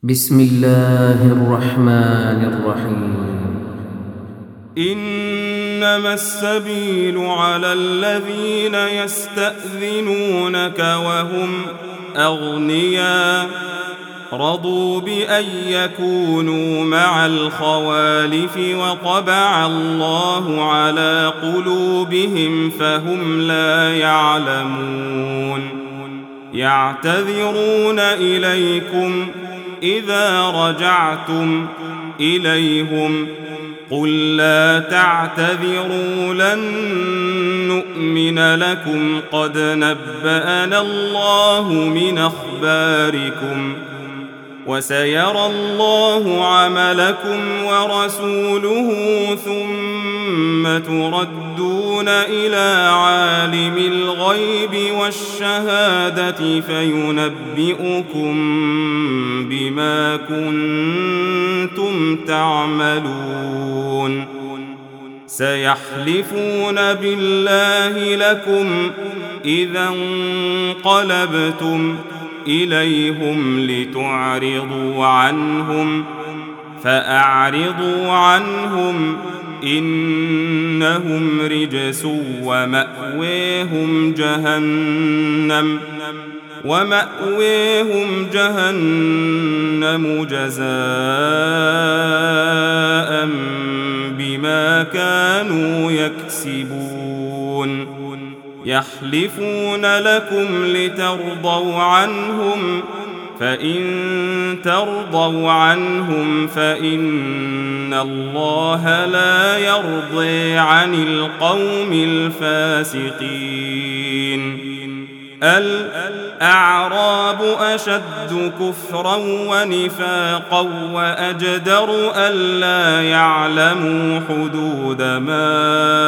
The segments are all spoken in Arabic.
بسم الله الرحمن الرحيم. إنما السبيل على الذين يستأذنونك وهم أغنياء رضوا بأن يكونوا مع الخوالف وطبع الله على قلوبهم فهم لا يعلمون. يعتذرون إليكم إذا رجعتم إليهم قل لا تعتذروا لن نؤمن لكم قد نبأنا الله من أخباركم وسيرى الله عملكم ورسوله ثم تردون إلى عالم الغيب والشهادة فينبئكم بما كنتم تعملون. سيحلفون بالله لكم إذا انقلبتم إليهم لتعرضوا عنهم فأعرضوا عنهم إنهم رجس ومأويهم جهنم جزاء بما كانوا يكسبون. يحلفون لكم لترضوا عنهم فإن ترضوا عنهم فإن الله لا يرضي عن القوم الفاسقين. الأعراب أشد كفرا ونفاقا وأجدر ألا يعلموا حدود ما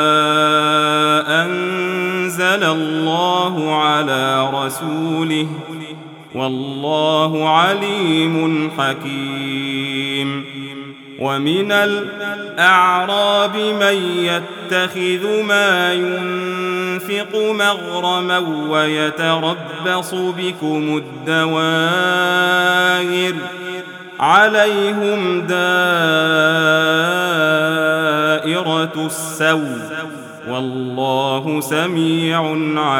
أنزل الله على رسوله والله عليم حكيم. ومن الأعراب من يتخذ ما ينفق مغرما ويتربص بكم الدوائر عليهم دائرة السوء والله سميع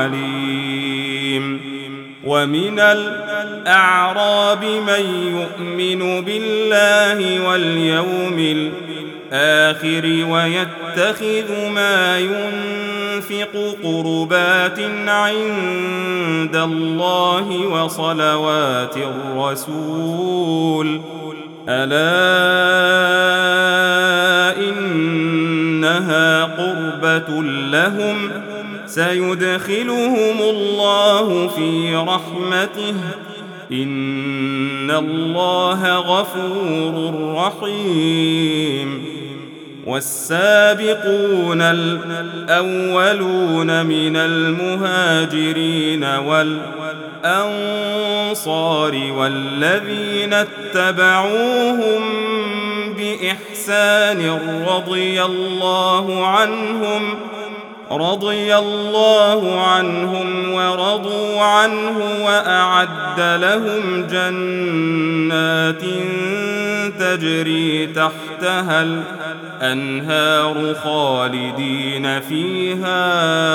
عليم. ومن الأعراب من يؤمن بالله واليوم الآخر ويتخذ ما ينفق قربات عند الله وصلوات الرسول ألا إنها قربة لهم سيدخلهم الله في رحمته إن الله غفور رحيم. والسابقون الأولون من المهاجرين والأنصار والذين اتبعوهم بإحسان رضي الله عنهم ورضوا عنه وأعد لهم جنات تجري تحتها الأنهار خالدين فيها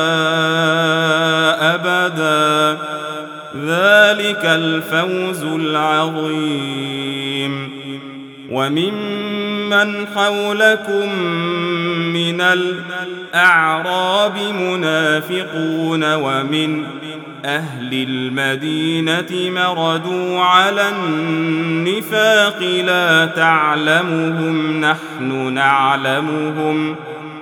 أبدا ذلك الفوز العظيم. وممن حولكم من الأعراب منافقون ومن أهل المدينة مردوا على النفاق لا تعلمهم نحن نعلمهم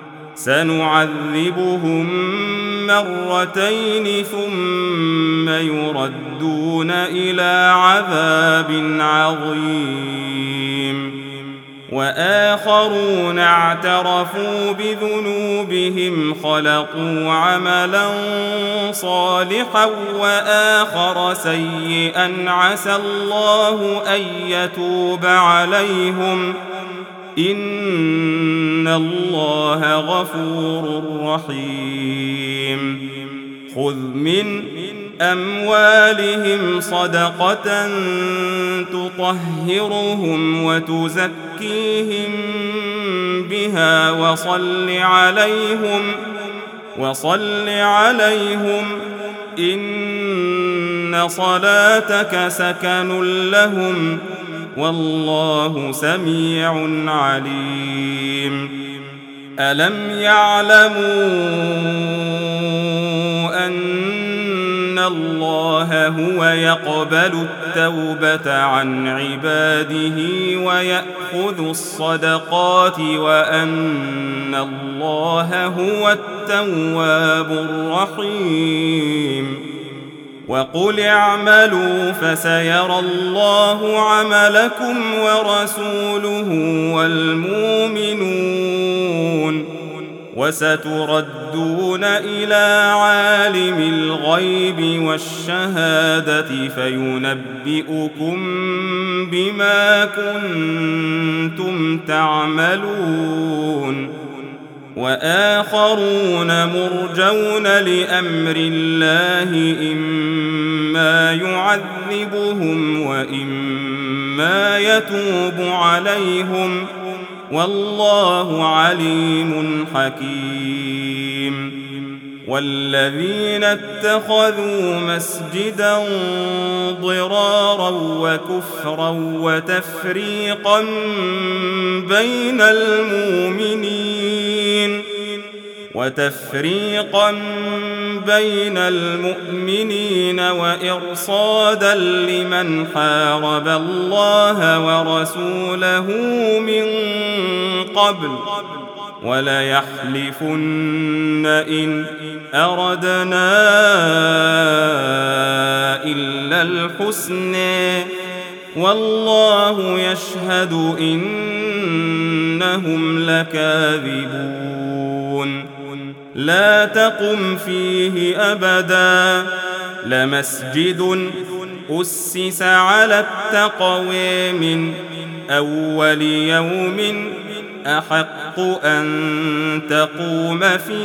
سنعذبهم مرتين ثم يردون إلى عذاب عظيم. وآخرون اعترفوا بذنوبهم خلقوا عملا صالحا وآخر سيئا عسى الله أن يتوب عليهم إن الله غفور رحيم. خذ من أموالهم صدقة تطهرهم وتزكيهم بها وصل عليهم إن صلاتك سكن لهم والله سميع عليم. ألم يعلموا أن الله هو يقبل التوبة عن عباده ويأخذ الصدقات وأن الله هو التواب الرحيم. وقل اعملوا فسيرى الله عملكم ورسوله والمؤمنون وستردون إلى عالم الغيب والشهادة فينبئكم بما كنتم تعملون. وآخرون مرجون لأمر الله إما يعذبهم وإما يتوب عليهم والله عليم حكيم. والذين اتخذوا مسجدا ضرارا وكفرا وتفريقا بين المؤمنين وإرصادا لمن حارب الله ورسوله من قبل وليحلفن إن أردنا إلا الحسنى والله يشهد إنهم لكاذبون. لا تقم فيه أبدا لمسجد أسس على التقوى من أول يوم أحق أن تقوم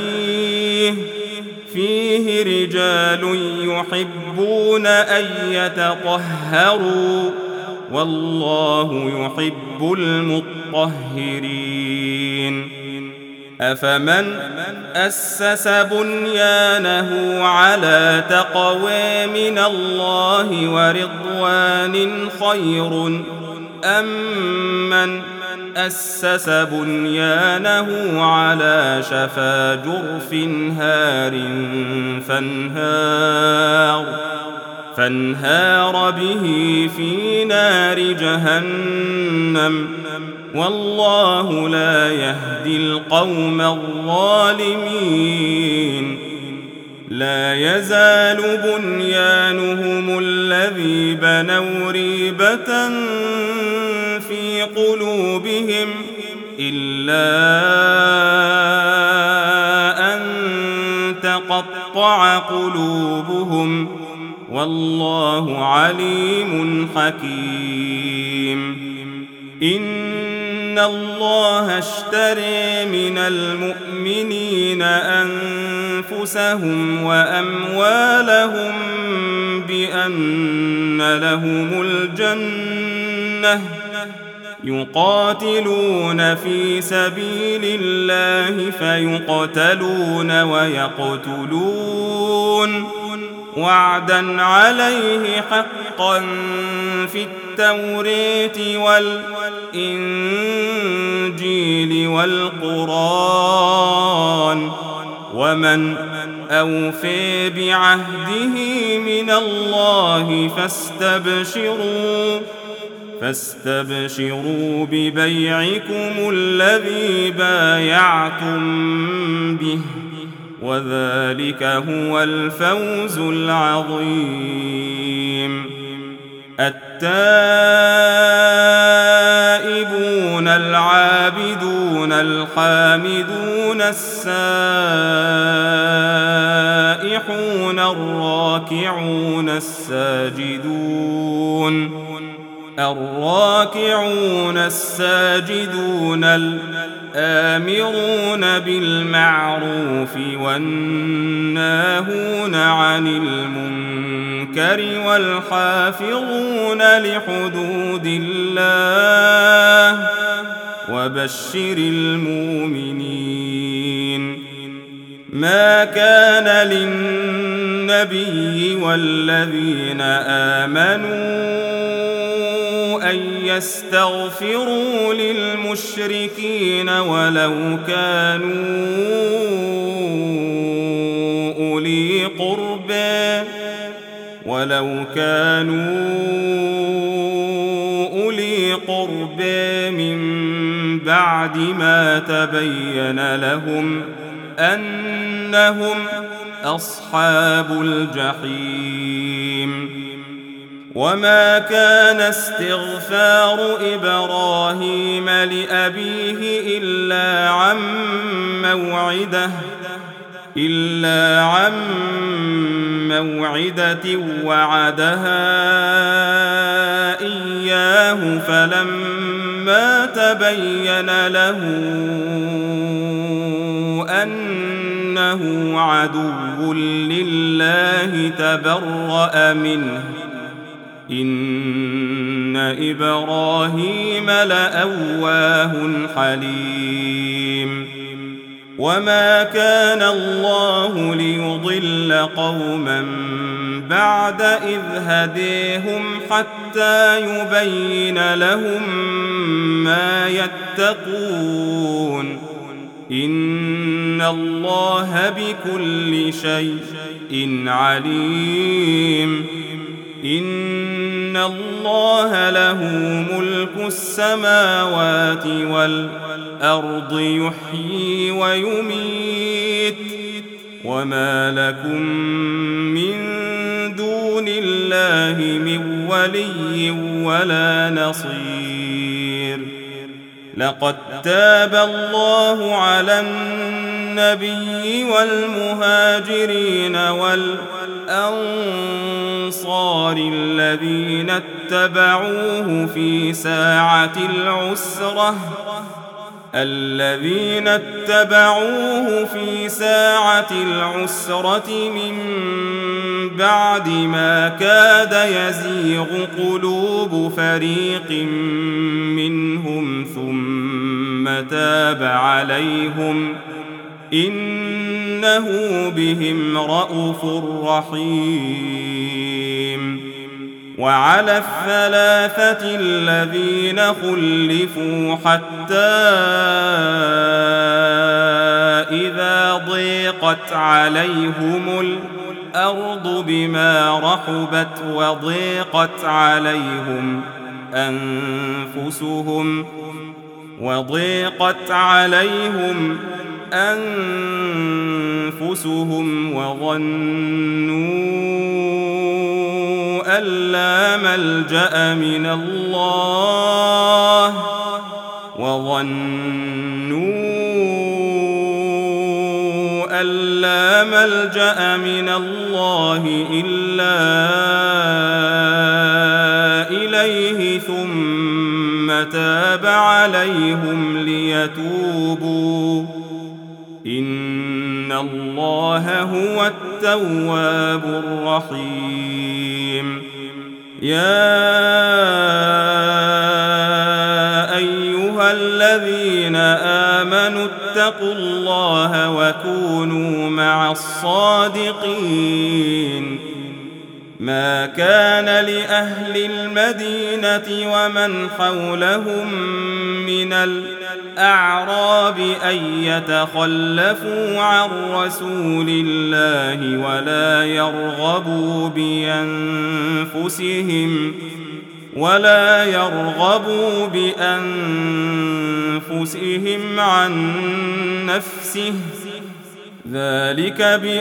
فيه رجال يحبون أن يتطهروا والله يحب المطهرين. أفمن أسس بنيانه على تقوى من الله ورضوان خير أم من أسس بنيانه على شفا جرف هار فانهار به في نار جهنم والله لا يهدي القوم الظالمين. لا يزال بنيانهم الذي بنوا ريبة في قلوبهم إلا أن تقطع قلوبهم والله عليم حكيم. إن الله اشترى من المؤمنين أنفسهم وأموالهم بأن لهم الجنة يقاتلون في سبيل الله فيقتلون ويقتلون وعدا عليه حقا في التوراة والإنجيل والقرآن ومن أوفى بعهده من الله فاستبشروا ببيعكم الذي بايعتم به وذلك هو الفوز العظيم. التائبون العابدون الحامدون السائحون الراكعون الساجدون الراكعون الساجدون الآمرون بالمعروف والناهون عن المنكر والحافظون لحدود الله وبشر المؤمنين. ما كان للنبي والذين آمنوا أن يستغفروا للمشركين ولو كانوا أولي قربى من بعد ما تبين لهم أنهم أصحاب الجحيم. وما كان استغفار إبراهيم لأبيه إلا عن موعدة وعدها إياه فلما تبين له أنه عدو لله تبرأ منه إن إبراهيم لأواه حليم. وما كان الله ليضل قوما بعد إذ هديهم حتى يبين لهم ما يتقون إن الله بكل شيء عليم. إن الله له ملك السماوات والأرض يحيي ويميت وما لكم من دون الله من ولي ولا نصير. لقد تاب الله على النبي والمهاجرين والأنصار الذين اتبعوه في ساعة العسرة من بعد ما كاد يزيغ قلوب فريق منهم ثم تاب عليهم إنه بهم رءوف رحيم. وعلى الثلاثة الذين خلفوا حتى إذا ضيقت عليهم الأرض بما رحبت وضيقت عليهم أنفسهم وظنوا أن لا ملجأ من الله إلا إليه ثم تاب عليهم ليتوبوا إن الله هو التواب الرحيم. يا أيها الذين آمنوا اتقوا الله وكونوا مع الصادقين. ما كان لأهل المدينة ومن حولهم من الأعراب أن يتخلفوا عن رسول الله ولا يرغبوا بأنفسهم عن نفسه ذلك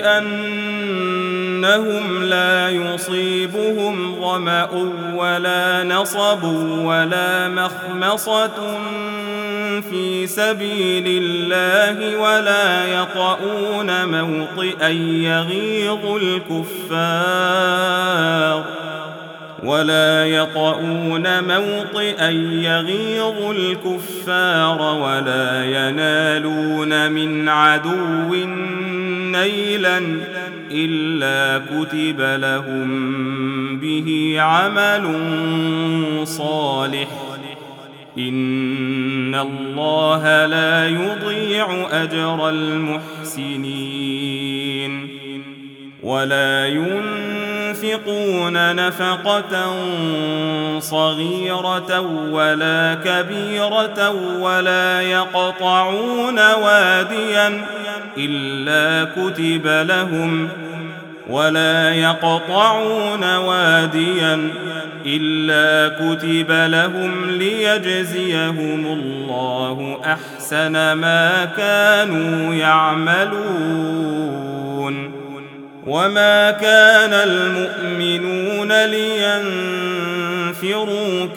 بأنهم لا يصيبهم ظمأ ولا نصب ولا مخمصة في سبيل الله ولا يطؤون موطئا يغيظ الكفار ولا يطؤون موطئا يغيظ الكفار ولا ينالون من عدو نيلا إلا كتب لهم به عمل صالح إن الله لا يضيع أجر المحسنين ولا ينفقون نفقة صغيرة ولا كبيرة ولا يقطعون واديا إلا كتب لهم ليجزيهم الله أحسن ما كانوا يعملون وما كان المؤمنون لينفروا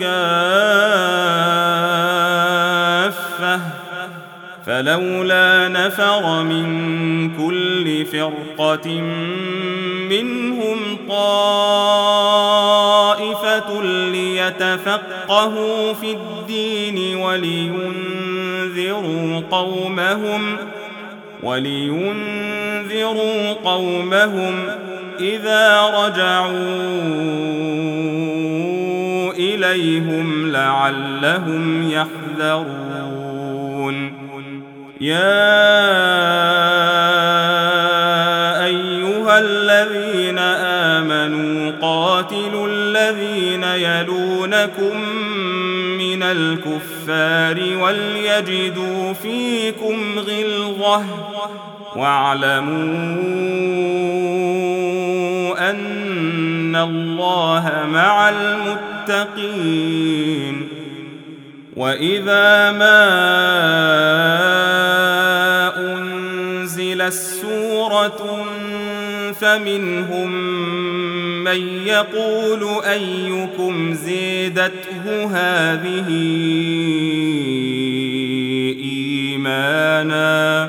كافة فلولا نفر من كل فرقة منهم طائفة ليتفقهوا في الدين ولينذروا قومهم إذا رجعوا إليهم لعلهم يحذرون يا أيها الذين آمنوا قاتلوا الذين يلونكم من الكفار وليجدوا فيكم غلظة واعلموا أن الله مع المتقين وإذا ما أنزلت سورة فمنهم من يقول أيكم زيدته هذه إيمانا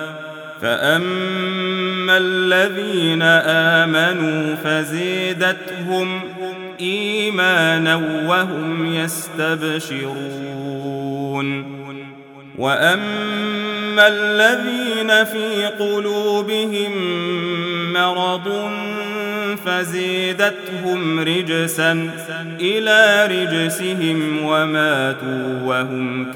فأما الذين آمنوا فزيدتهم إيمانا وهم يستبشرون وأما الذين في قلوبهم مرض فزيدتهم رجسا إلى رجسهم وماتوا وهم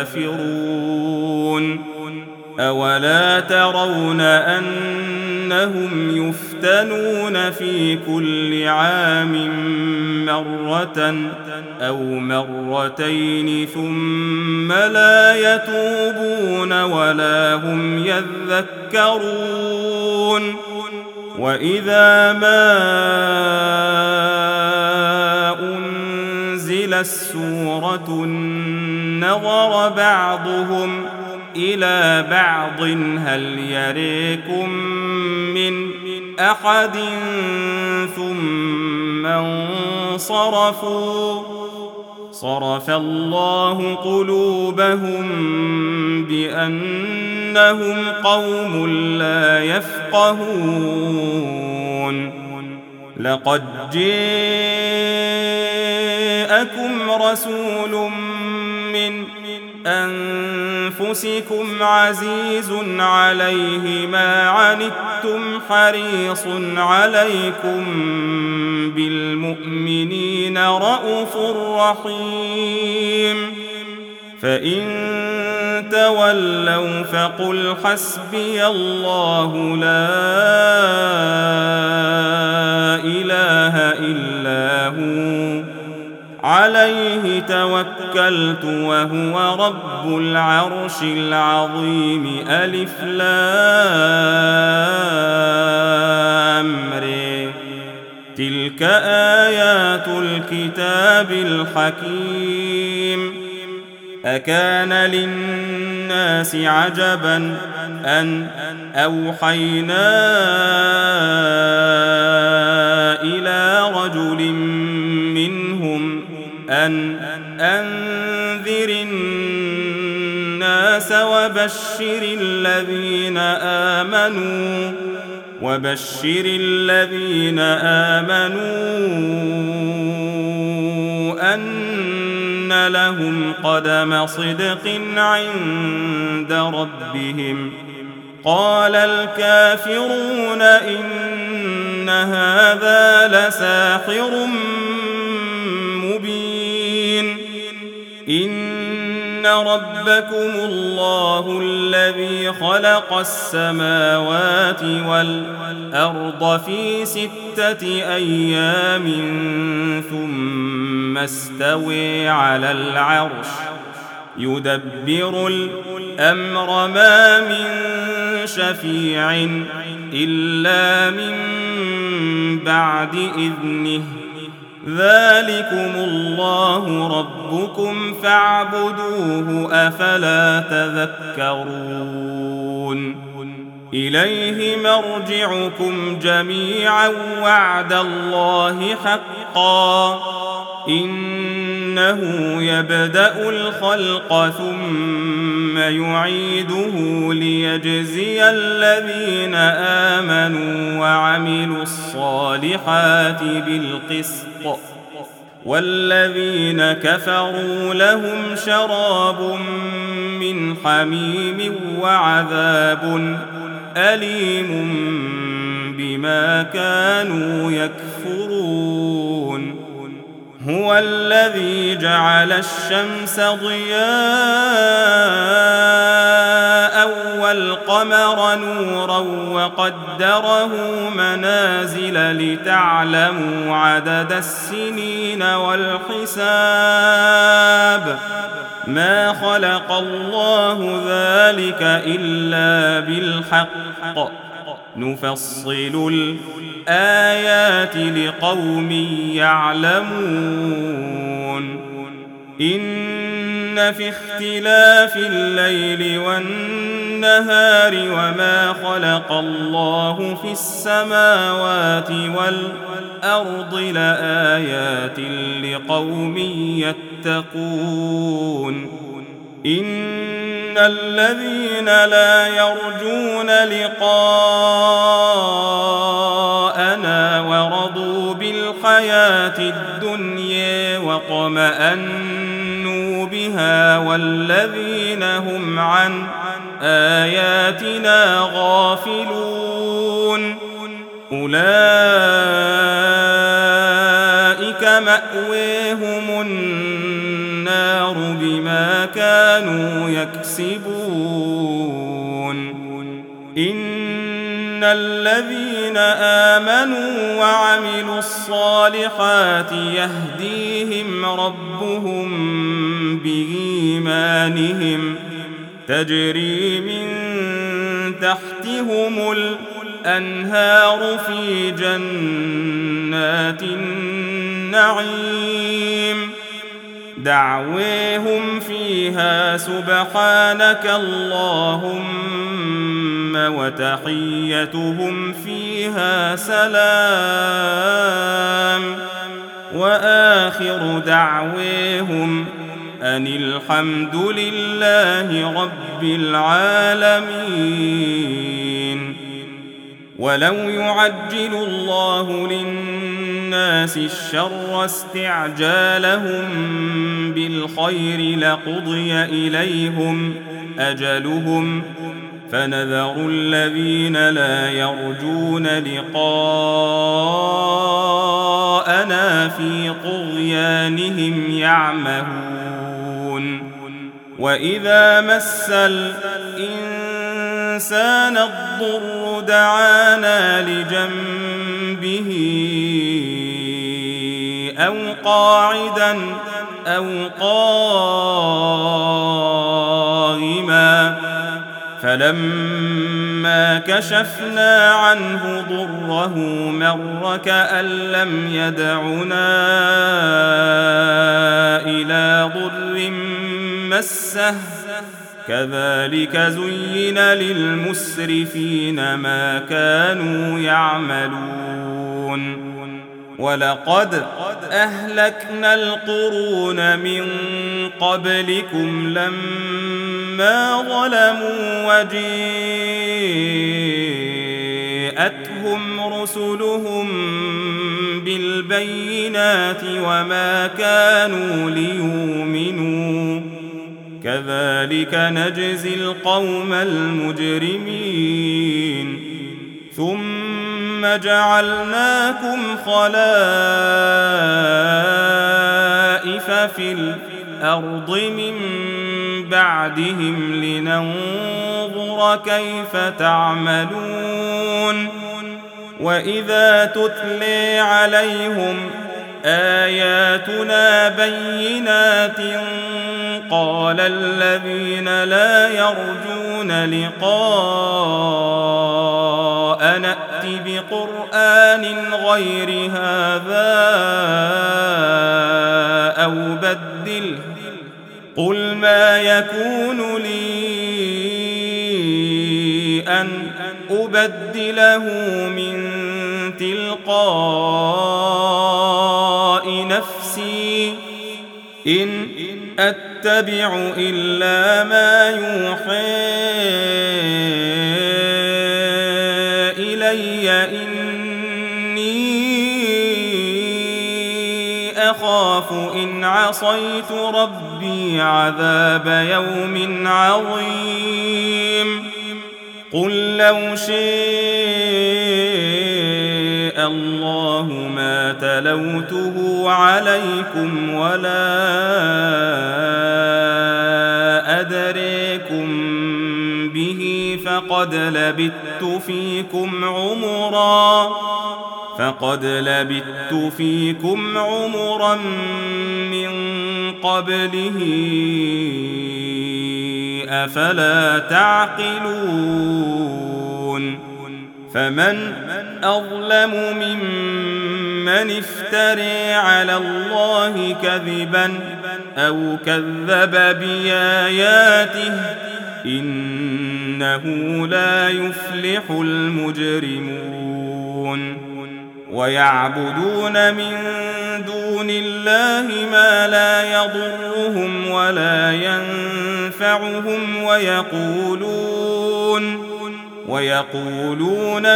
كافرون أولا ترون أنهم يفتنون في كل عام مرة أو مرتين ثم لا يتوبون ولا هم يذكرون وإذا ما أنزلت سورة نظر بعضهم إلى بعض هل يريكم من أحد ثم انصرفوا صرف الله قلوبهم بأنهم قوم لا يفقهون لقد جاءكم رسول من أنفسكم عزيز عليه ما عنتم حريص عليكم بالمؤمنين رءوف رحيم فإن تولوا فقل حسبي الله لا إله إلا هو عليه توكلت وهو رب العرش العظيم ألف لام ر تلك آيات الكتاب الحكيم أكان للناس عجبا أن أوحينا إلى رجل منهم أن أنذر الناس وبشر الذين آمنوا وبشر الذين آمنوا أن لهم قدم صدق عند ربهم. قال الكافرون إن هذا لساحر مبين. إن ربكم الله الذي خلق السماوات والأرض في 6 أيام ثم استوى على العرش يدبر الأمر ما من شفيع إلا من بعد إذنه. ذلكم الله ربكم فاعبدوه أفلا تذكرون. إليه مرجعكم جميعا وعد الله حقا إنه يبدأ الخلق ثم يعيده ليجزي الذين آمنوا وعملوا الصالحات بالقسط والذين كفروا لهم شراب من حميم وعذاب أليم بما كانوا يكفرون. هو الذي جعل الشمس ضياء والقمر نورا وقدره منازل لتعلموا عدد السنين والحساب. ما خلق الله ذلك إلا بالحق نفصل الآيات لقوم يعلمون. إن في اختلاف الليل والنهار وما خلق الله في السماوات والأرض لآيات لقوم يتقون. إن الذين لا يرجون لقاءنا ورضوا بالحياة الدنيا واطمأنوا بها والذين هم عن آياتنا غافلون أولئك مأويهم النار بما كانوا يكسبون. إن الذين آمنوا وعملوا الصالحات يهديهم ربهم بإيمانهم تجري من تحتهم الأنهار في جنات النعيم. دعويهم فيها سبحانك اللهم وتحيتهم فيها سلام وآخر دعويهم أن الحمد لله رب العالمين. ولو يعجل الله للناس الشر استعجالهم بالخير لقضي إليهم أجلهم فنذر الذين لا يرجون لقاءنا في طغيانهم يعمهون. وإذا مس الإنسان الضر دعانا لجنبه أو قاعدا أو قائما فلما كشفنا عنه ضره مر كأن لم يدعنا إلى ضر مسه كذلك زين للمسرفين ما كانوا يعملون. ولقد أهلكنا القرون من قبلكم لما ظلموا وجاءتهم جاءتهم رسلهم بالبينات وما كانوا ليؤمنوا كذلك نجزي القوم المجرمين ثم جعلناكم خلائف في الأرض من بعدهم لننظر كيف تعملون وإذا تتلي عليهم آياتنا بينات قال الذين لا يرجون لقاء نأت بقرآن غير هذا أو بدله قل ما يكون لي أن أبدله من تلقاء نفسي إن أتبع إلا ما يوحى إلي إني أخاف إن عصيت ربي عذاب يوم عظيم قل لو شاء الله ما تلوته عليكم ولا أدريكم به فقد لبثت فيكم عمرا من قبله أفلا تعقلون فمن أظلم ممن افترى على الله كذبا أو كذب بآياته إنه لا يفلح المجرمون ويعبدون من دون الله ما لا يضرهم ولا ينفعهم ويقولون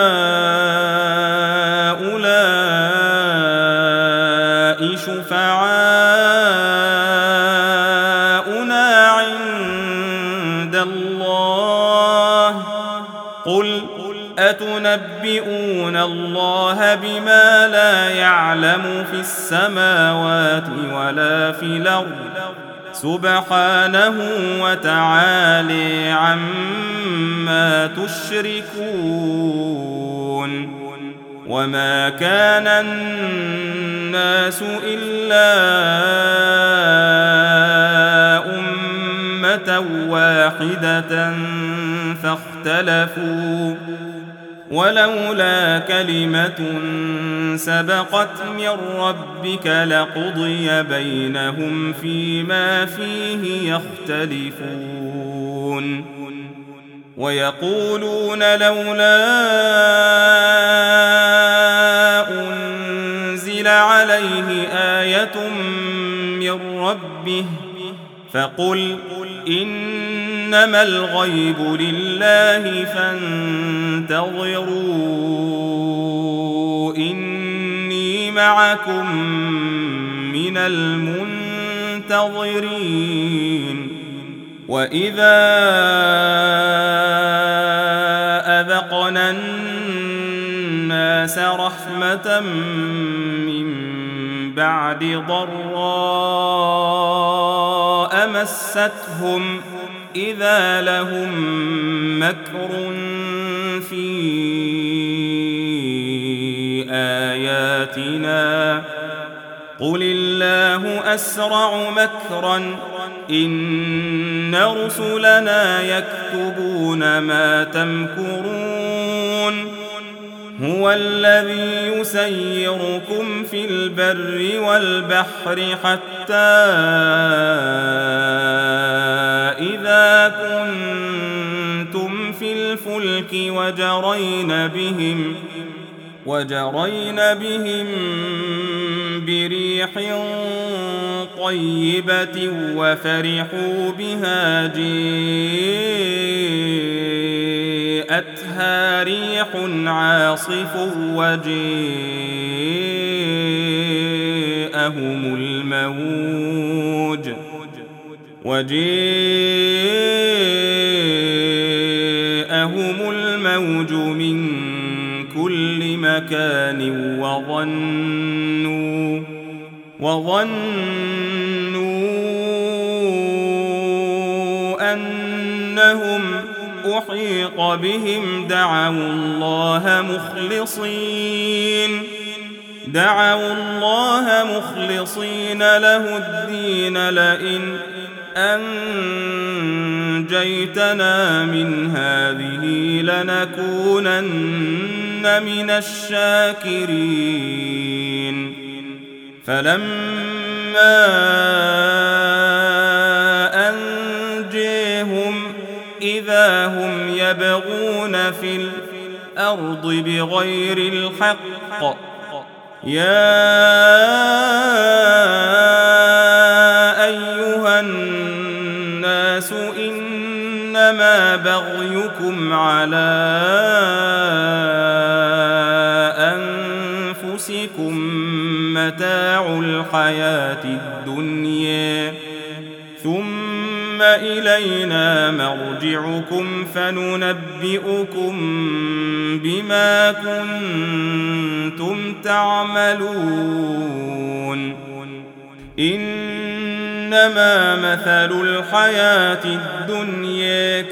هؤلاء شفعاؤنا عند الله قل أتنبئون الله بما لا يعلم في السماوات ولا في الأرض سبحانه وتعالى عما تشركون وما كان الناس إلا أمة واحدة فاختلفوا ولولا كلمة سبقت من ربك لقضي بينهم فيما فيه يختلفون ويقولون لولا أنزل عليه آية من ربه فقل إنما الغيب لله فانتظروا إني معكم من المنتظرين وإذا أذقنا الناس رحمة من بعد ضراء مستهم إذا لهم مكر في آياتنا قل الله أسرع مكرا إن رسلنا يكتبون ما تمكرون هو الذي يسيركم في البر والبحر حتى إذا كنتم في الفلك وجرين بهم بريح طيبة وفرحوا بها جاءتها أتها ريح عاصف وجيءهم الموج من كل مكان وظنوا أنهم أحيط بهم دعوا الله مخلصين له الدين لئن أنجيتنا من هذه لنكونن من الشاكرين فلما أنجيهم إذا هم يبغون في الأرض بغير الحق يا أيها الناس إنما بغيكم على أنفسكم متاع الحياة الدنيا ثم إلينا مرجعكم فننبئكم بما كنتم تعملون إنما مثل الحياة الدنيا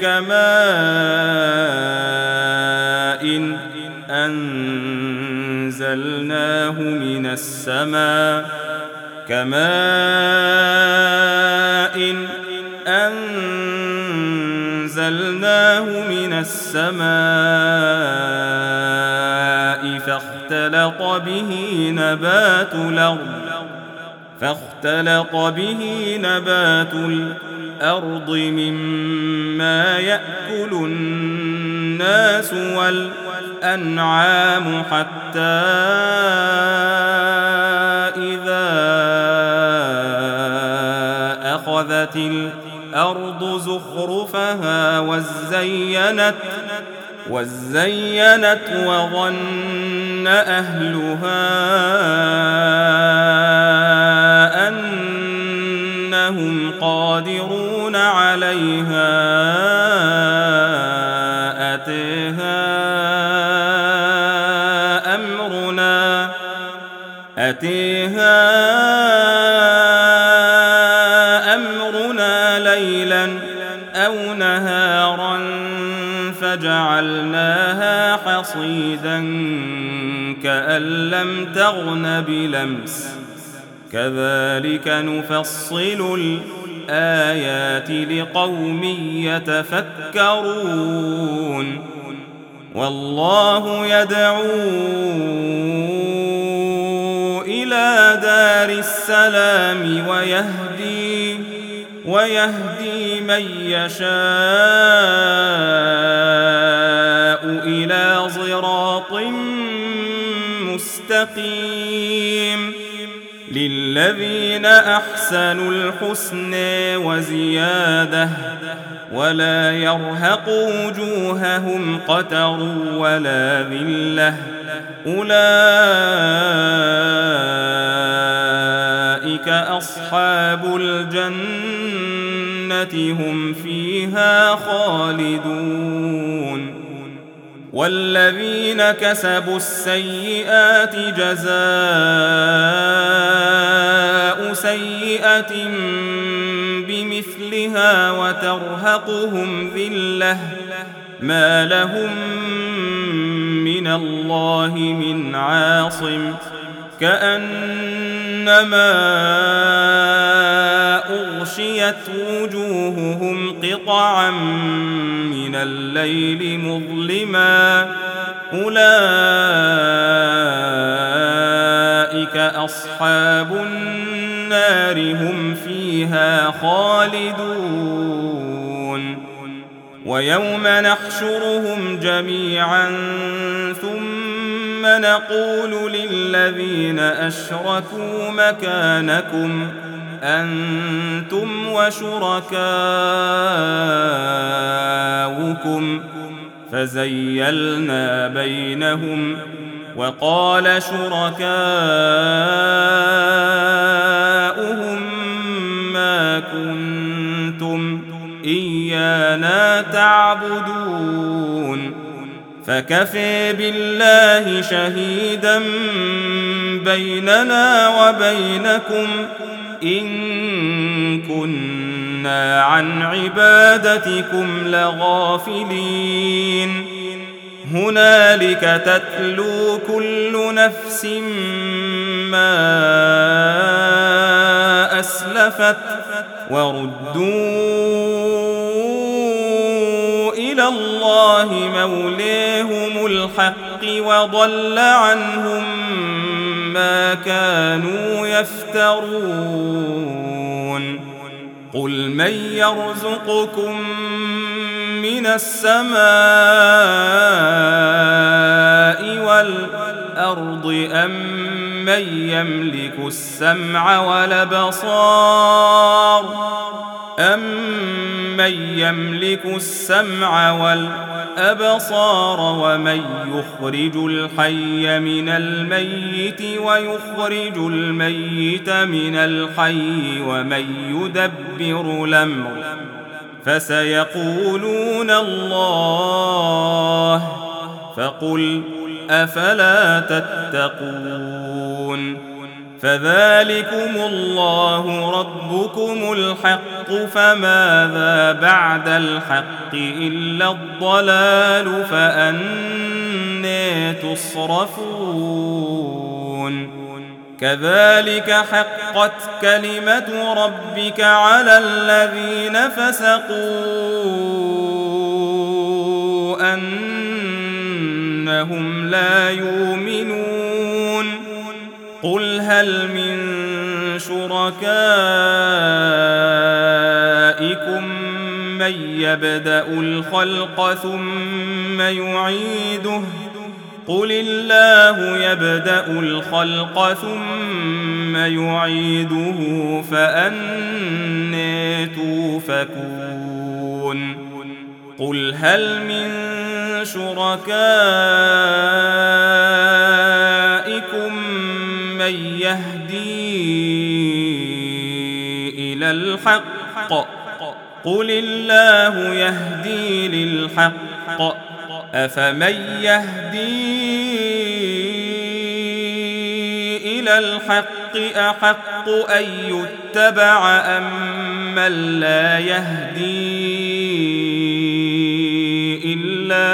كماء أنزلناه من السماء فاختلط به نبات الأرض مما يأكل الناس والأنعام حتى إذا أخذت الأرض زخرفها وزينت وظن أهلها أنهم قادرون عليها أتيها أمرنا ليلا أو نهارا فجعلناها حصيدا كأن لم تغن بلمس كذلك نفصل الآيات لقوم يتفكرون والله يدعو إلى دار السلام ويهدي من يشاء إلى صراط مستقيم للذين أحسنوا الحسنى وزيادة ولا يرهق وجوههم قتر ولا ذلة أولئك أصحاب الجنة هم فيها خالدون والذين كسبوا السيئات جزاء سيئة بمثلها وترهقهم ذلة ما لهم من الله من عاصم كأنما أغشيت وجوههم قطعا من الليل مظلما أولئك أصحاب النار هم فيها خالدون ويوم نحشرهم جميعا ثم نقول للذين أشركوا مكانكم أنتم وشركاؤكم فزيلنا بينهم وقال شركاؤهم ما كنتم إيانا تعبدون فكفى بالله شهيدا بيننا وبينكم إن كنا عن عبادتكم لغافلين هنالك تتلو كل نفس ما أسلفت وردوا إلى الله مولاهم الحق وضل عنهم ما كانوا يفترون قل من يرزقكم من السماء والأرض أم من يملك السمع والأبصار ومن يخرج الحي من الميت ويخرج الميت من الحي ومن يدبر الأمر فسيقولون الله فقل أفلا تتقون فذلكم الله ربكم الحق فماذا بعد الحق إلا الضلال فأنى تصرفون كذلك حقت كلمة ربك على الذين فسقوا أنهم لا يؤمنون قل هل من شركائكم من يبدأ الخلق ثم يعيده قل الله يبدأ الخلق ثم يعيده فأنى توفكون قل هل من شركائكم من يهدي إلى الحق قل الله يهدي للحق أفمن يهدي إلى الحق أحق أن يتبع أم من لا يهدي إلا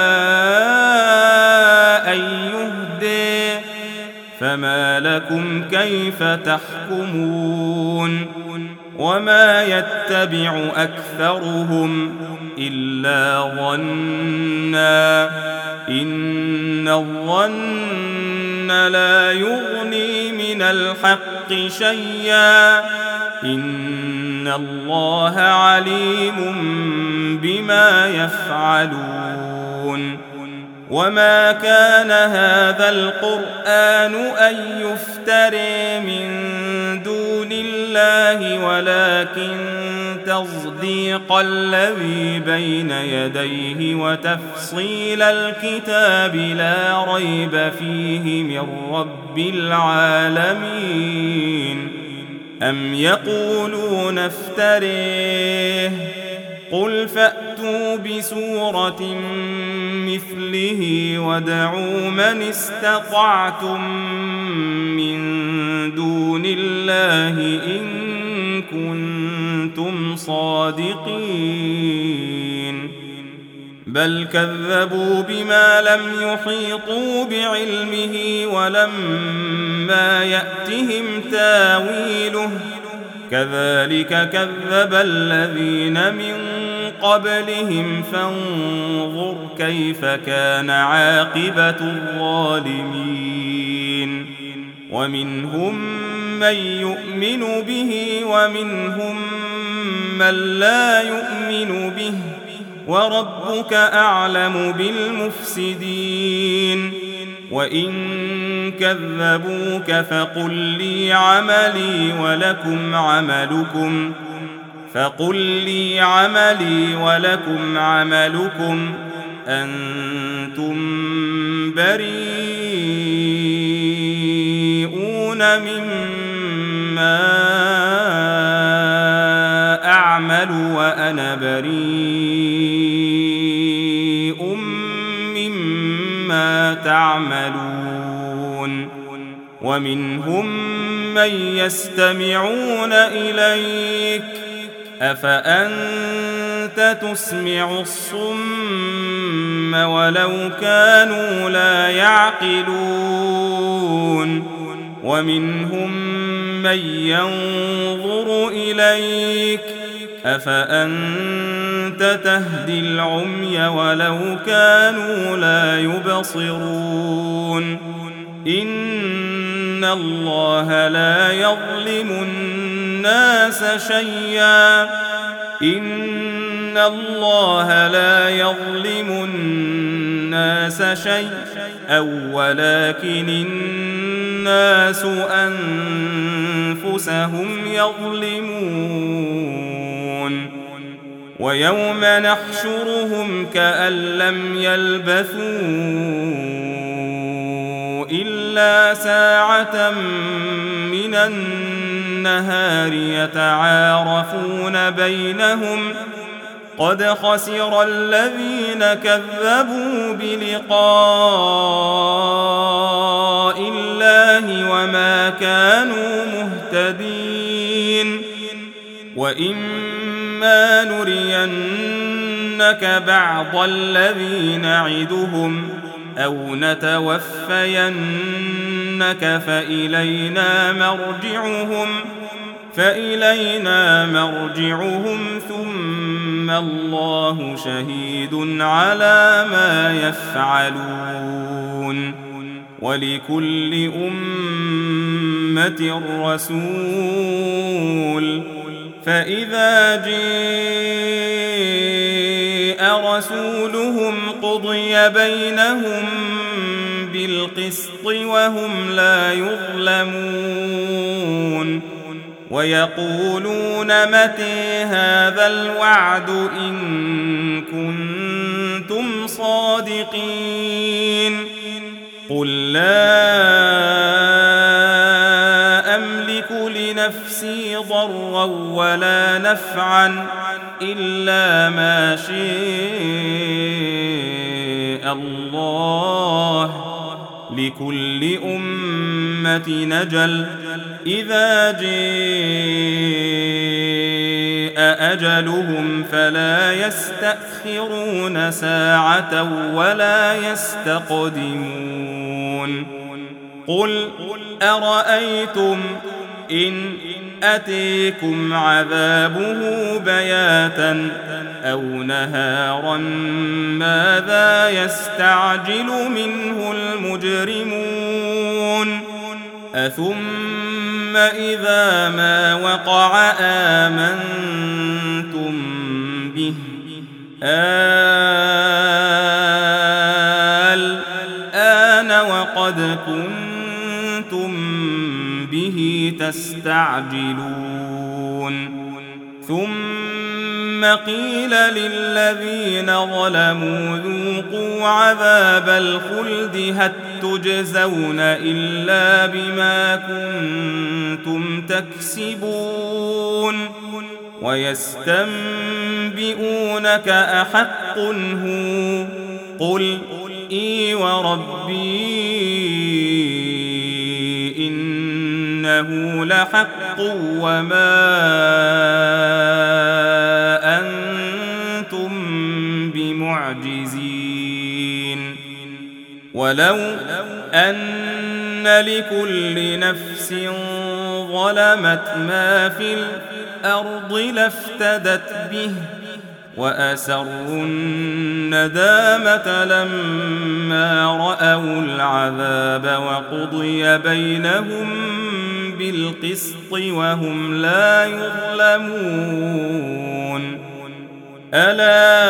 أن يهدي فما لكم كيف تحكمون وما يتبع أكثرهم إلا ظنا إن الظن لا يغني من الحق شيئا إن الله عليم بما يفعلون وما كان هذا القرآن أن يفترى من دون الله ولكن تصديق الذي بين يديه وتفصيل الكتاب لا ريب فيه من رب العالمين أم يقولون افتريه قل فأتوا بسورة مثله وادعوا من استطعتم من دون الله إن كنتم صادقين بل كذبوا بما لم يحيطوا بعلمه ولما يأتهم تاويله كذلك كذب الذين من قبلهم فانظر كيف كان عاقبة الظالمين ومنهم من يؤمن به ومنهم من لا يؤمن به وربك أعلم بالمفسدين وإن كذبوك فقل لي عملي ولكم عملكم أنتم بريئون مما أعمل وأنا بريء مما تعملون ومنهم من يستمعون إليك أفأنت تسمع الصم ولو كانوا لا يعقلون ومنهم من ينظر إليك أفأنت تهدي العمي ولو كانوا لا يبصرون إن الله لا يظلم الناس شيئا إن الله لا يظلم الناس شيئا ولكن الناس أنفسهم يظلمون ويوم نحشرهم كأن لم يلبثوا إلا ساعة من النهار يتعارفون بينهم قد خسر الذين كذبوا بلقاء الله وما كانوا مهتدين وإما نرينك بعض الذي نعدهم أو نتوفينك فإلينا مرجعهم ثم الله شهيد على ما يفعلون ولكل أمة رسول فإذا جاء رسولهم قضي بينهم بالقسط وهم لا يظلمون ويقولون متى هذا الوعد إن كنتم صادقين قل لا أملك لنفسي ضرا ولا نفعا إلا ما شاء الله لكل أمة نجل إذا جاء أجلهم فلا يستأخرون ساعة ولا يستقدمون قل أرأيتم إن أتيكم عذابه بياتا أو نهارا ماذا يستعجل منه المجرمون أثم إذا ما وقع آمنتم به الآن وقد كنتم به تستعجلون ثم قيل للذين ظلموا ذوقوا عذاب الخلد هل تجزون إلا بما كنتم تكسبون ويستنبئونك أحق هو قل إي وربي إنه لحق وما أنتم بمعجزين ولو أن لكل نفس ظلمت ما في الأرض لافتدت به وأسروا الندامة لما رأوا العذاب وقضي بينهم بالقسط وهم لا يظلمون ألا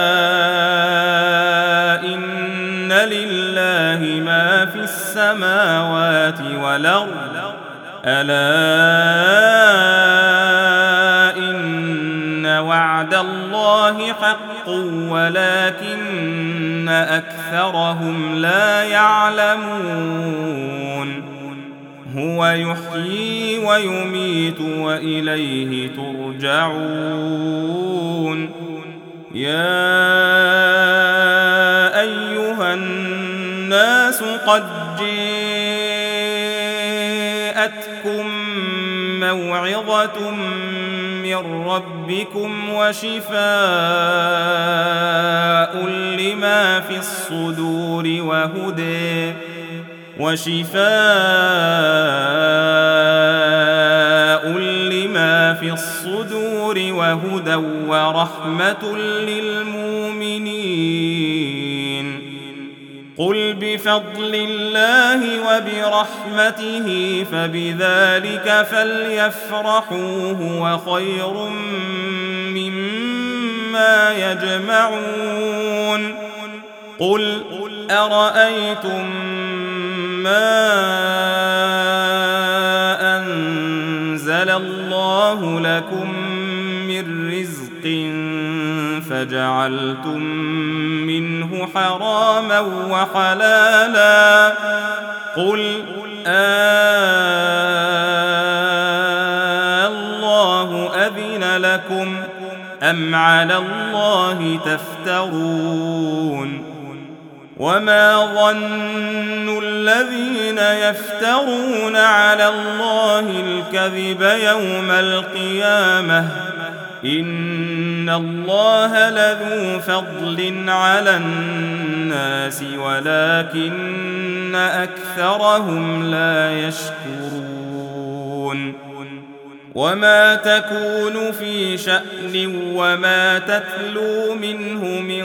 إن لله ما في السماوات والأرض ألا إن وعد الله حق ولكن أكثرهم لا يعلمون هو يحيي ويميت وإليه ترجعون يا أيها الناس قد جاءتكم موعظة من ربكم وشفاء لما في الصدور وهدى ورحمة للمؤمنين قل بفضل الله وبرحمته فبذلك فليفرحوا هو خير مما يجمعون قل أرأيتم ما أنزل الله لكم من رزق فجعلتم منه حراما وحلالا قل الله أذن لكم أم على الله تفترون وما ظن الذين يفترون على الله الكذب يوم القيامة إن الله لذو فضل على الناس ولكن أكثرهم لا يشكرون وما تكون في شأن وما تتلو منه من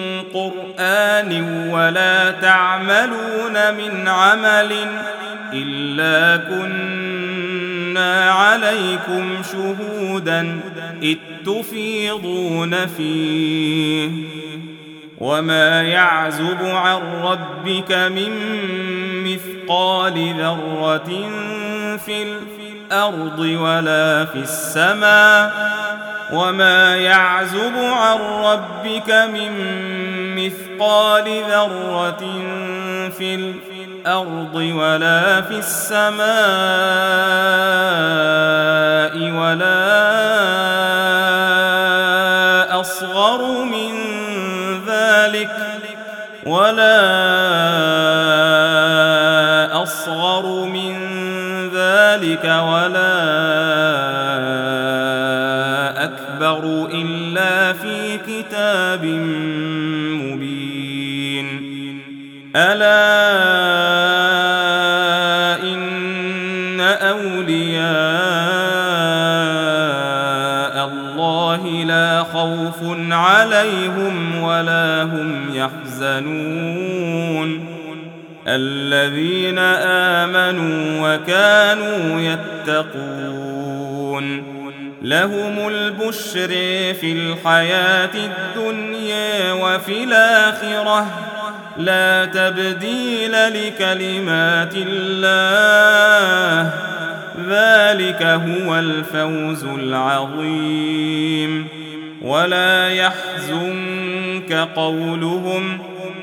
قرآن ولا تعملون من عمل إلا كنا عليكم شهودا إذ تفيضون فيه وما يعزب عن ربك من مثقال ذرة في الأرض ولا في السماء وما يعزب عن ربك من مثقال ذرة في الأرض ولا في السماء ولا أصغر من ذلك ولا أكبر إلا في كتاب مبين ألا إن أولياء الله لا خوف عليهم ولا هم يحزنون الذين آمنوا وكانوا يتقون لهم البشر في الحياة الدنيا وفي الآخرة لا تبديل لكلمات الله ذلك هو الفوز العظيم ولا يحزنك قولهم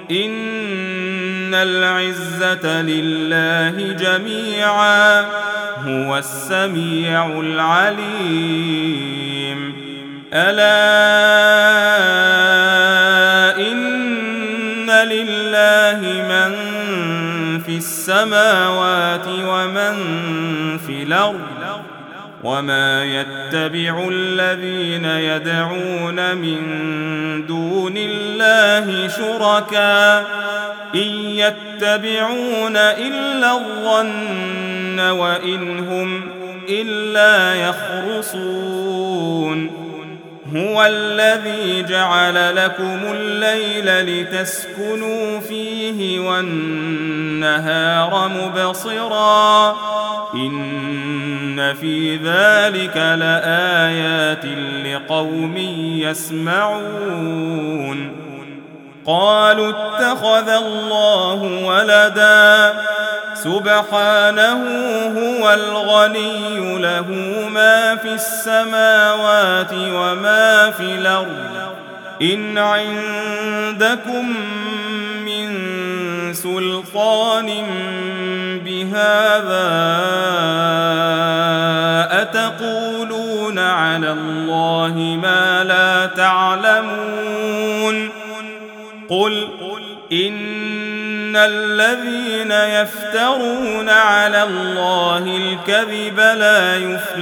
إن العزة لله جميعا هو السميع العليم ألا إن لله من في السماوات ومن في الأرض وما يتبع الذين يدعون من دون الله شركاء إن يتبعون إلا الظن وإن هم إلا يخرصون هو الذي جعل لكم الليل لتسكنوا فيه والنهار مبصرا إن في ذلك لآيات لقوم يسمعون قالوا اتخذ الله ولدا سبحانه هو الغني له ما في السماوات وما في الأرض إن عندكم من سلطان بهذا أتقولون على الله ما لا تعلمون قل إن الذين يفترون على الله الكذب لا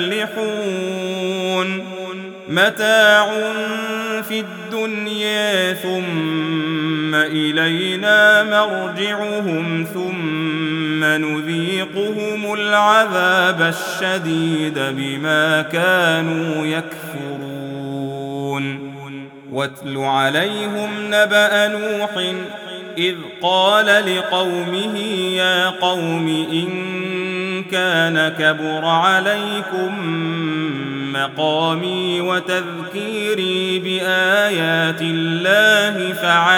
يفلحون متاع في الدنيا ثم إلينا مرجعهم ثم نذيقهم العذاب الشديد بما كانوا يكفرون واتل عليهم نبأ نوح إذ قال لقومه يا قوم إن كان كبر عليكم مقامي وتذكيري بآيات الله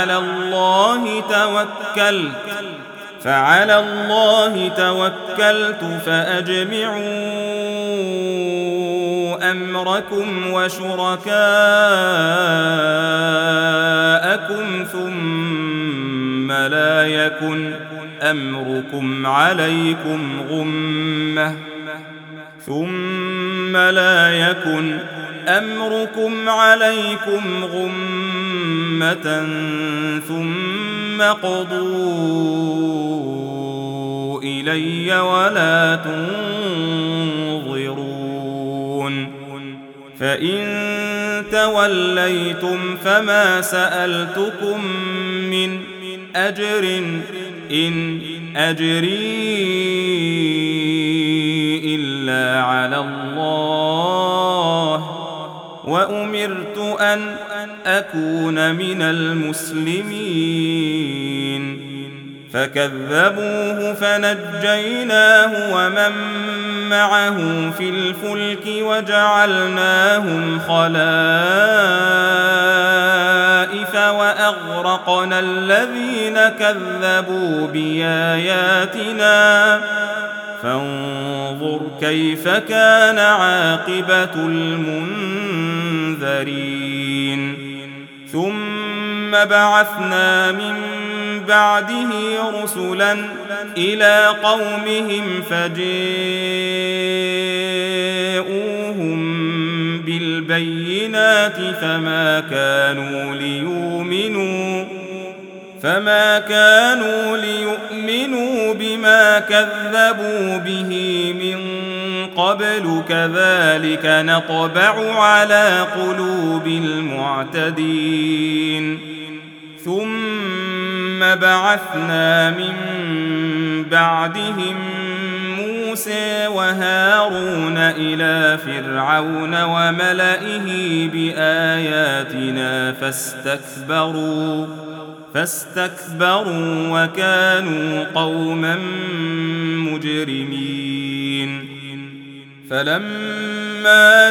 فعلى الله توكلت فأجمعوا أمركم وشركاءكم ثم لا يكن أمركم عليكم غمة ثم قضوا إلي ولا تنظرون فإن توليتم فما سألتكم من أجر إن أجري إلا على الله وأمرت أن أكون من المسلمين فكذبوه فنجيناه ومن معه في الفلك وجعلناهم خلائف وأغرقنا الذين كذبوا بآياتنا فانظر كيف كان عاقبة المنذرين ثم بعثنا من بعده رسلا إلى قومهم فجاءوهم بالبينات فما كانوا ليؤمنوا بما كذبوا به من قبل كذلك نطبع على قلوب المعتدين ثم بعثنا من بعدهم موسى وهارون إلى فرعون وملئه بآياتنا فاستكبروا وكانوا قوما مجرمين فلما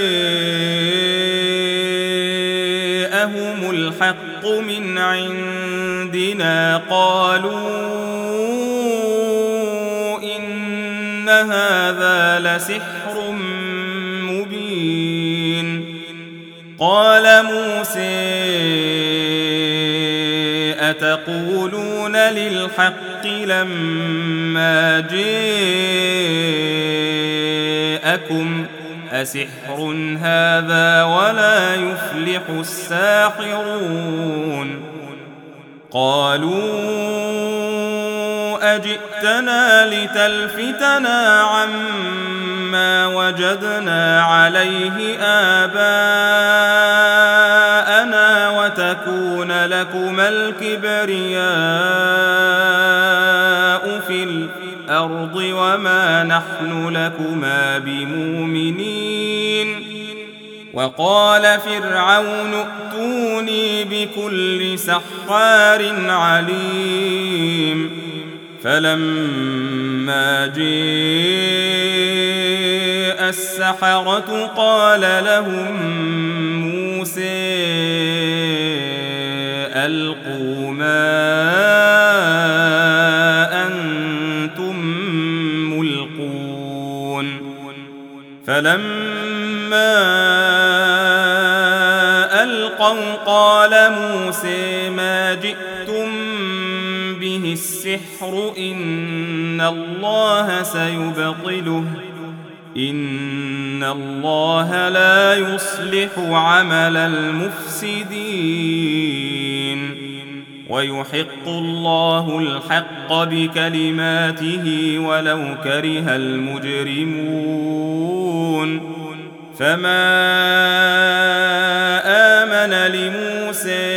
جاءهم الحق من عندنا قالوا إن هذا لسحر مبين قال موسى أتقولون للحق لما جاءكم أسحر هذا ولا يفلح الساحرون قالوا أجئتنا لتلفتنا عما وجدنا عليه آباءنا وتكون لكما الكبرياء في الأرض وما نحن لكما بمؤمنين وقال فرعون ائتوني بكل سحار عليم فلما جاء السحرة قال لهم موسى ألقوا ما أنتم فلما ألقوا قال موسى ما جئتم به السحر إن الله سيبطله إن الله لا يصلح عمل المفسدين ويحق الله الحق بكلماته ولو كره المجرمون فما آمن لموسى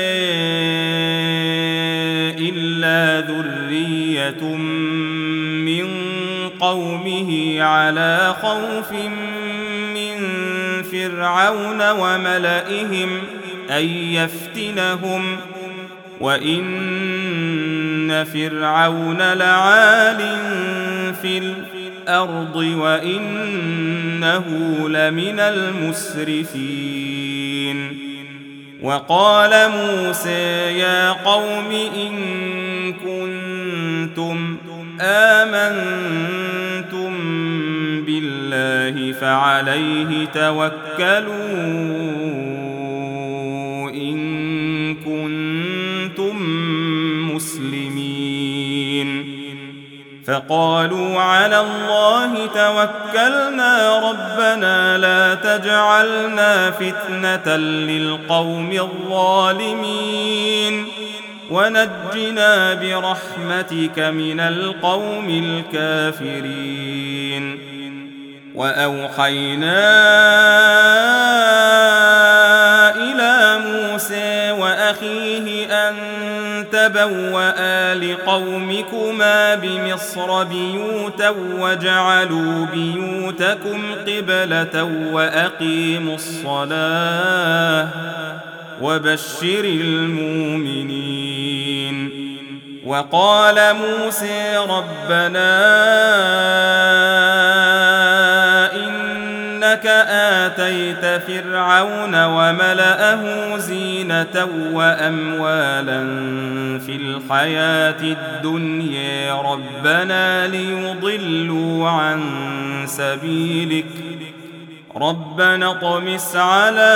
إلا ذرية من قومه على خوف من فرعون وملئهم أن يفتنهم وإن فرعون لعال في الأرض وإنه لمن المسرفين وقال موسى يا قوم إن كنتم آمنتم بالله فعليه توكلوا إن كنتم مسلمين فقالوا على الله توكلنا ربنا لا تجعلنا فتنة للقوم الظالمين ونجنا برحمتك من القوم الكافرين وأوحينا إلى موسى وأخيه أن تبوأ لقومكما بمصر بيوتا واجعلوا بيوتكم قبلة وأقيموا الصلاة وبشر المؤمنين وقال موسى ربنا إنك آتيت فرعون وملأه زينة وأموالا في الحياة الدنيا ربنا ليضلوا عن سبيلك ربنا اطمس على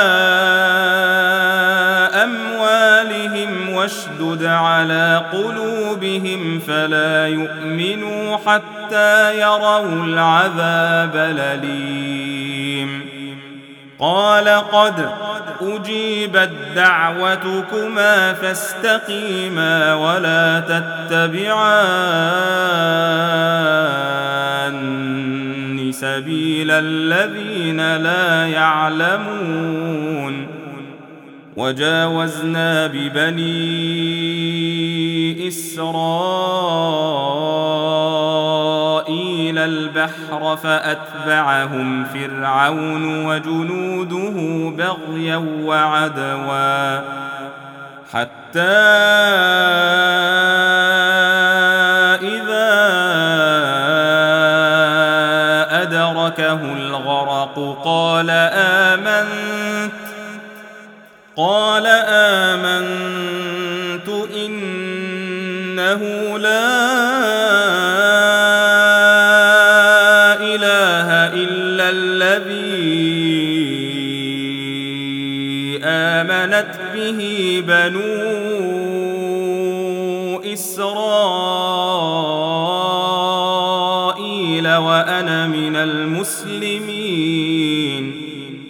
أموالهم واشدد على قلوبهم فلا يؤمنوا حتى يروا العذاب الأليم قال قد أجيبت دعوتكما فاستقيما ولا تتبعان سبيل الذين لا يعلمون وجاوزنا ببني إسرائيل البحر فأتبعهم فرعون وجنوده بغيا وعدوا حتى إذا أدركه الغرق قال آمنت إنه لا إله إلا الذي آمنت به بنو إسرائيل وأنا من المسلمين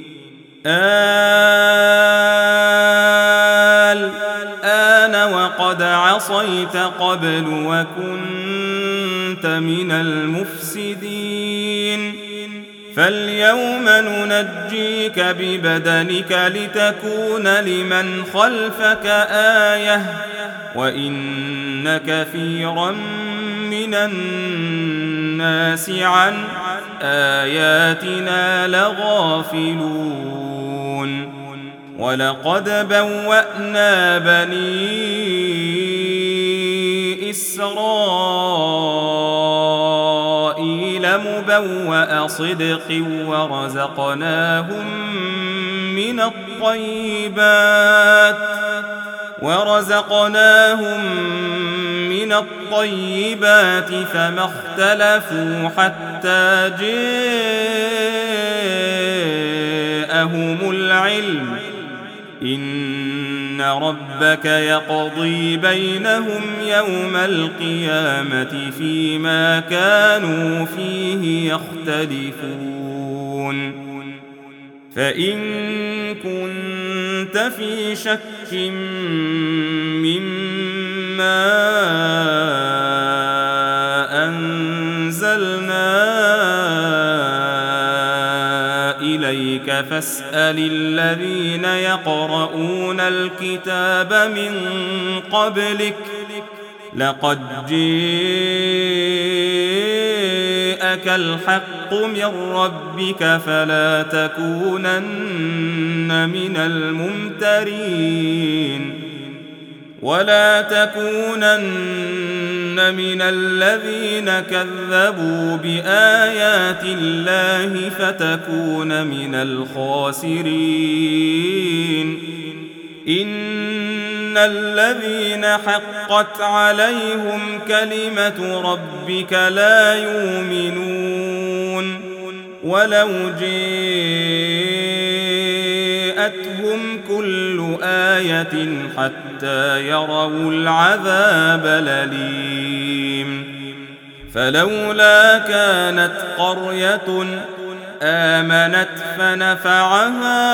الآن وقد عصيت قبل وكنت من المفسدين فاليوم ننجيك ببدنك لتكون لمن خلفك آية وإن كثيرا من الناس عن آياتنا لغافلون ولقد بوأنا بني إسرائيل مبوأ صدق ورزقناهم من الطيبات فما اختلفوا حتى جاءهم العلم إن ربك يقضي بينهم يوم القيامة فيما كانوا فيه يختلفون فإن كنت في شك مما أنزلنا إليك فاسأل الذين يقرؤون الكتاب من قبلك لقد جاءك الحق من ربك فلا تكونن من الممترين ولا تكونن من الذين كذبوا بآيات الله فتكون من الخاسرين إن الذين حقت عليهم كلمة ربك لا يؤمنون ولو جاءتهم كل آية حتى يروا العذاب الأليم فلولا كانت قرية آمنت فنفعها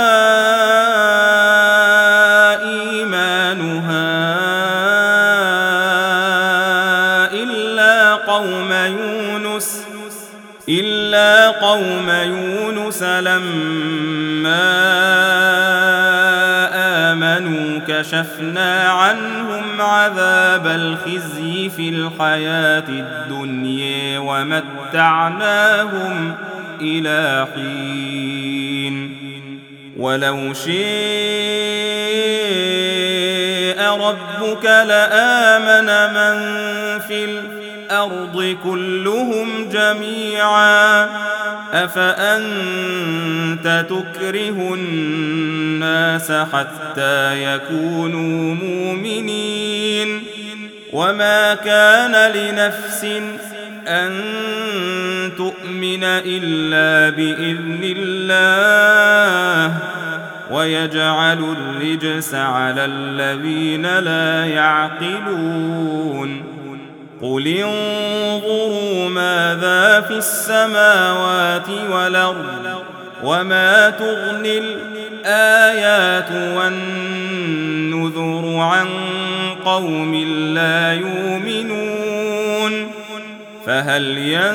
إيمانها إلا قوم يونس لما آمنوا كشفنا عنهم عذاب الخزي في الحياة الدنيا ومتعناهم إلى حين ولو شاء ربك لآمن من في الأرض كلهم جميعا أفأنت تكره الناس حتى يكونوا مؤمنين وما كان لنفس أن تؤمن إلا بإذن الله ويجعل الرجس على الذين لا يعقلون قل انظروا ماذا في السماوات والأرض وما تغني الآيات والنذر عن قوم لا يؤمنون فهل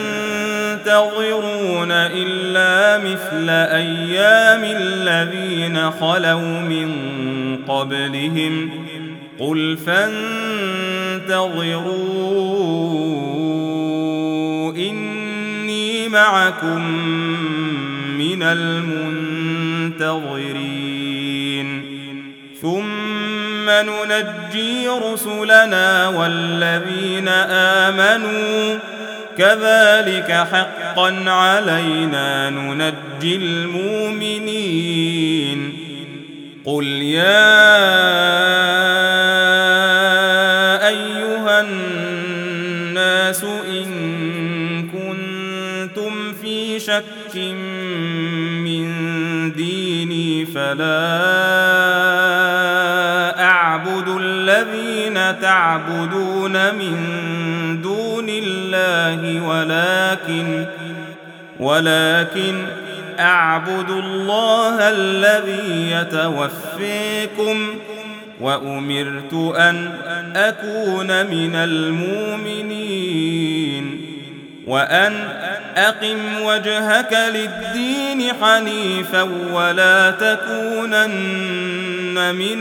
ينتظرون إلا مثل أيام الذين خلوا من قبلهم قل فانتظروا إني معكم من المنتظرين ثم ننجي رسلنا والذين آمنوا كذلك حقا علينا ننجي المؤمنين قل يا أيها الناس إن كنتم في شك من ديني فلا أعبد الذين تعبدون من دون الله ولكن أعبد الله الذي يتوفيكم وأمرت أن أكون من المؤمنين وأن أقم وجهك للدين حنيفا ولا تكونن من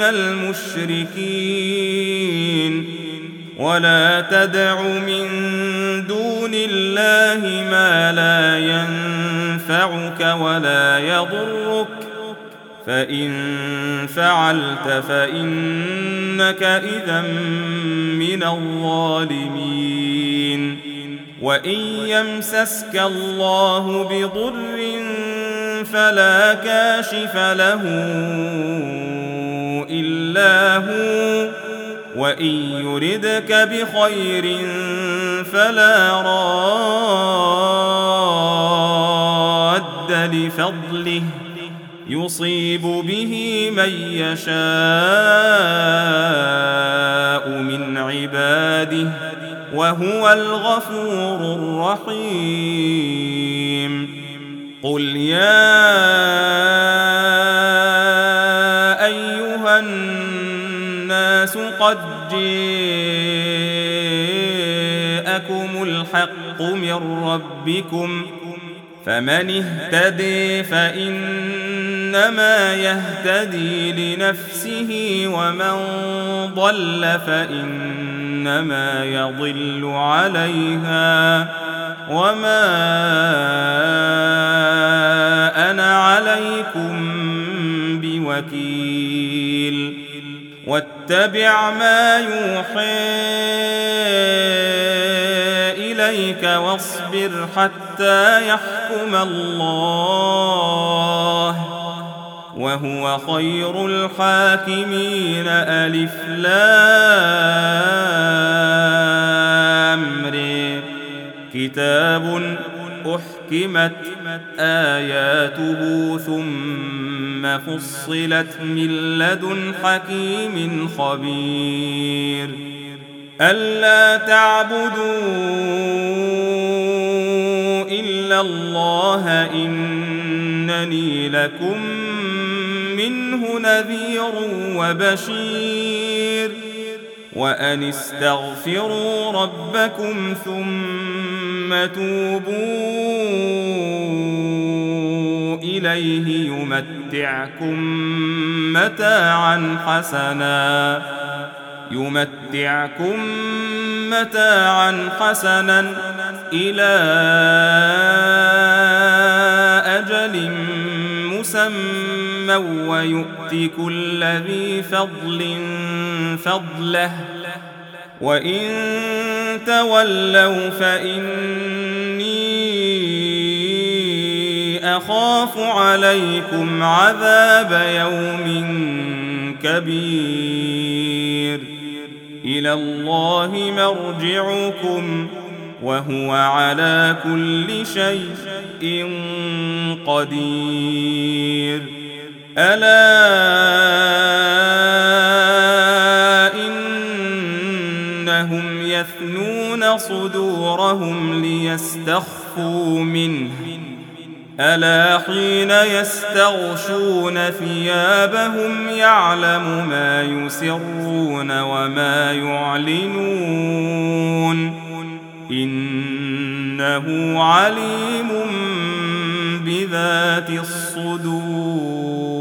المشركين ولا تدع من دون الله ما لا ينفعك ولا يضرك فإن فعلت فإنك إذا من الظالمين وإن يمسسك الله بضر فلا كاشف له إلا هو وإن يردك بخير فلا راد لفضله يصيب به من يشاء من عباده وهو الغفور الرحيم. قل يا أيها الناس قد جاءكم الحق من ربكم فمن اهتدي فإنما يهتدي لنفسه ومن ضل فإنما يضل عليها وما أنا عليكم بوكيل. واتبع ما يوحى إليك واصبر حتى يحكم الله وهو خير الحاكمين. ألف لام ر. كتاب أحكمت آياته ثم فصلت من لدن حكيم خبير. ألا تعبدوا إلا الله إنني لكم منه نذير وبشير. وأن استغفروا ربكم ثم توبوا إليه يمتعكم متاعا حسنا إلى أجل مسمى ويؤت كل ذي فضل فضله وإن تولوا فإني أخاف عليكم عذاب يوم كبير. إلى الله مرجعكم وهو على كل شيء قدير. ألا إنهم يثنون صدورهم ليستخفوا منه ألا حين يستغشون ثيابهم يعلم ما يسرون وما يعلنون إنه عليم بذات الصدور.